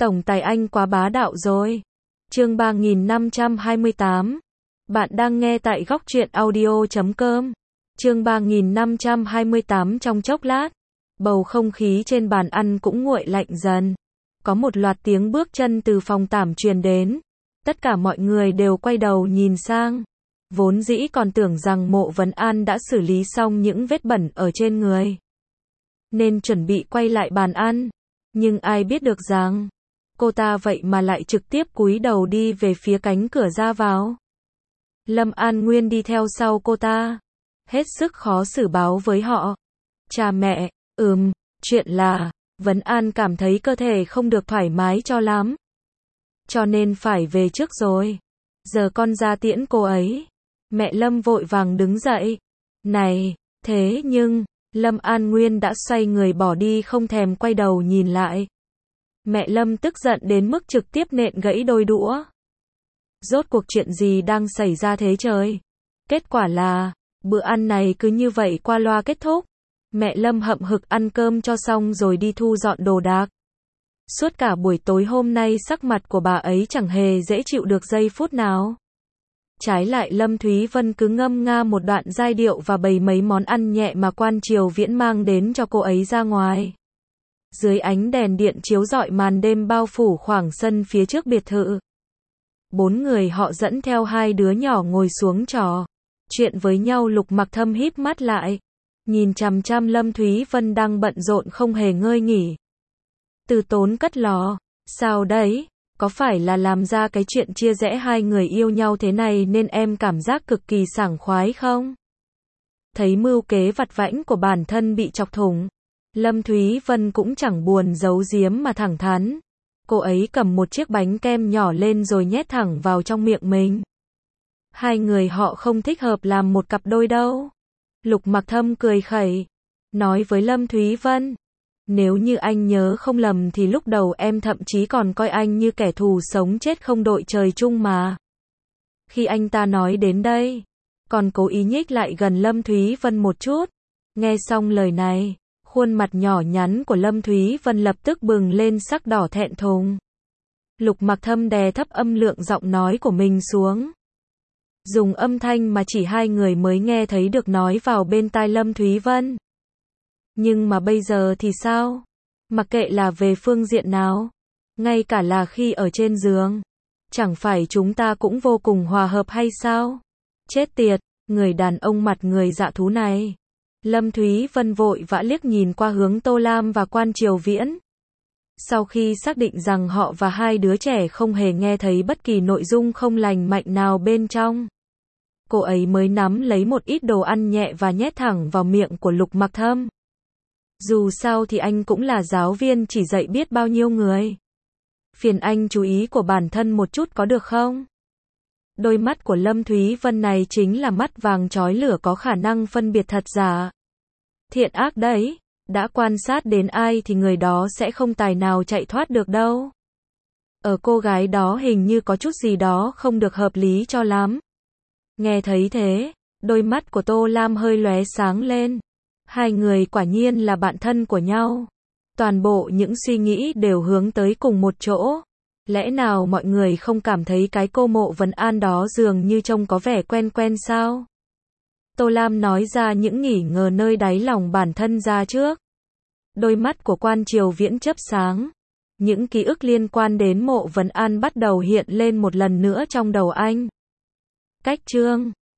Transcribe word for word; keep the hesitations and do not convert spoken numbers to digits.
Tổng tài anh quá bá đạo rồi. Chương ba nghìn năm trăm hai mươi tám. Bạn đang nghe tại góc truyện audio chấm com. Chương ba nghìn năm trăm hai mươi tám. Trong chốc lát, bầu không khí trên bàn ăn cũng nguội lạnh dần. Có một loạt tiếng bước chân từ phòng tạm truyền đến. Tất cả mọi người đều quay đầu nhìn sang. Vốn dĩ còn tưởng rằng Mộ Vấn An đã xử lý xong những vết bẩn ở trên người, nên chuẩn bị quay lại bàn ăn. Nhưng ai biết được rằng, cô ta vậy mà lại trực tiếp cúi đầu đi về phía cánh cửa ra vào. Lâm An Nguyên đi theo sau cô ta, hết sức khó xử báo với họ. Cha mẹ, ừm, chuyện là, Vấn An cảm thấy cơ thể không được thoải mái cho lắm, cho nên phải về trước rồi. Giờ con ra tiễn cô ấy. Mẹ Lâm vội vàng đứng dậy. Này, thế nhưng, Lâm An Nguyên đã xoay người bỏ đi không thèm quay đầu nhìn lại. Mẹ Lâm tức giận đến mức trực tiếp nện gãy đôi đũa. Rốt cuộc chuyện gì đang xảy ra thế trời? Kết quả là, bữa ăn này cứ như vậy qua loa kết thúc. Mẹ Lâm hậm hực ăn cơm cho xong rồi đi thu dọn đồ đạc. Suốt cả buổi tối hôm nay sắc mặt của bà ấy chẳng hề dễ chịu được giây phút nào. Trái lại Lâm Thúy Vân cứ ngâm nga một đoạn giai điệu và bày mấy món ăn nhẹ mà Quan Triều Viễn mang đến cho cô ấy ra ngoài. Dưới ánh đèn điện chiếu rọi màn đêm bao phủ khoảng sân phía trước biệt thự. Bốn người họ dẫn theo hai đứa nhỏ ngồi xuống trò chuyện với nhau. Lục Mặc Thâm híp mắt lại, nhìn chằm chằm Lâm Thúy Vân đang bận rộn không hề ngơi nghỉ. Từ Tốn cất lò, sao đấy? Có phải là làm ra cái chuyện chia rẽ hai người yêu nhau thế này nên em cảm giác cực kỳ sảng khoái không? Thấy mưu kế vặt vãnh của bản thân bị chọc thủng, Lâm Thúy Vân cũng chẳng buồn giấu giếm mà thẳng thắn. Cô ấy cầm một chiếc bánh kem nhỏ lên rồi nhét thẳng vào trong miệng mình. Hai người họ không thích hợp làm một cặp đôi đâu. Lục Mặc Thâm cười khẩy, nói với Lâm Thúy Vân. Nếu như anh nhớ không lầm thì lúc đầu em thậm chí còn coi anh như kẻ thù sống chết không đội trời chung mà. Khi anh ta nói đến đây, còn cố ý nhích lại gần Lâm Thúy Vân một chút. Nghe xong lời này, khuôn mặt nhỏ nhắn của Lâm Thúy Vân lập tức bừng lên sắc đỏ thẹn thùng. Lục Mặc Thâm đè thấp âm lượng giọng nói của mình xuống, dùng âm thanh mà chỉ hai người mới nghe thấy được nói vào bên tai Lâm Thúy Vân. Nhưng mà bây giờ thì sao? Mặc kệ là về phương diện nào, ngay cả là khi ở trên giường, chẳng phải chúng ta cũng vô cùng hòa hợp hay sao? Chết tiệt, người đàn ông mặt người dạ thú này. Lâm Thúy Vân vội vã liếc nhìn qua hướng Tô Lam và Quan Triều Viễn. Sau khi xác định rằng họ và hai đứa trẻ không hề nghe thấy bất kỳ nội dung không lành mạnh nào bên trong, cô ấy mới nắm lấy một ít đồ ăn nhẹ và nhét thẳng vào miệng của Lục Mặc Thâm. Dù sao thì anh cũng là giáo viên chỉ dạy biết bao nhiêu người. Phiền anh chú ý của bản thân một chút có được không? Đôi mắt của Lâm Thúy Vân này chính là mắt vàng chói lửa, có khả năng phân biệt thật giả, thiện ác đấy. Đã quan sát đến ai thì người đó sẽ không tài nào chạy thoát được đâu. Ở cô gái đó hình như có chút gì đó không được hợp lý cho lắm. Nghe thấy thế, đôi mắt của Tô Lam hơi lóe sáng lên. Hai người quả nhiên là bạn thân của nhau. Toàn bộ những suy nghĩ đều hướng tới cùng một chỗ. Lẽ nào mọi người không cảm thấy cái cô Mộ Vấn An đó dường như trông có vẻ quen quen sao? Tô Lam nói ra những nghi ngờ nơi đáy lòng bản thân ra trước. Đôi mắt của Quan Triều Viễn chớp sáng. Những ký ức liên quan đến Mộ Vấn An bắt đầu hiện lên một lần nữa trong đầu anh. Cách chương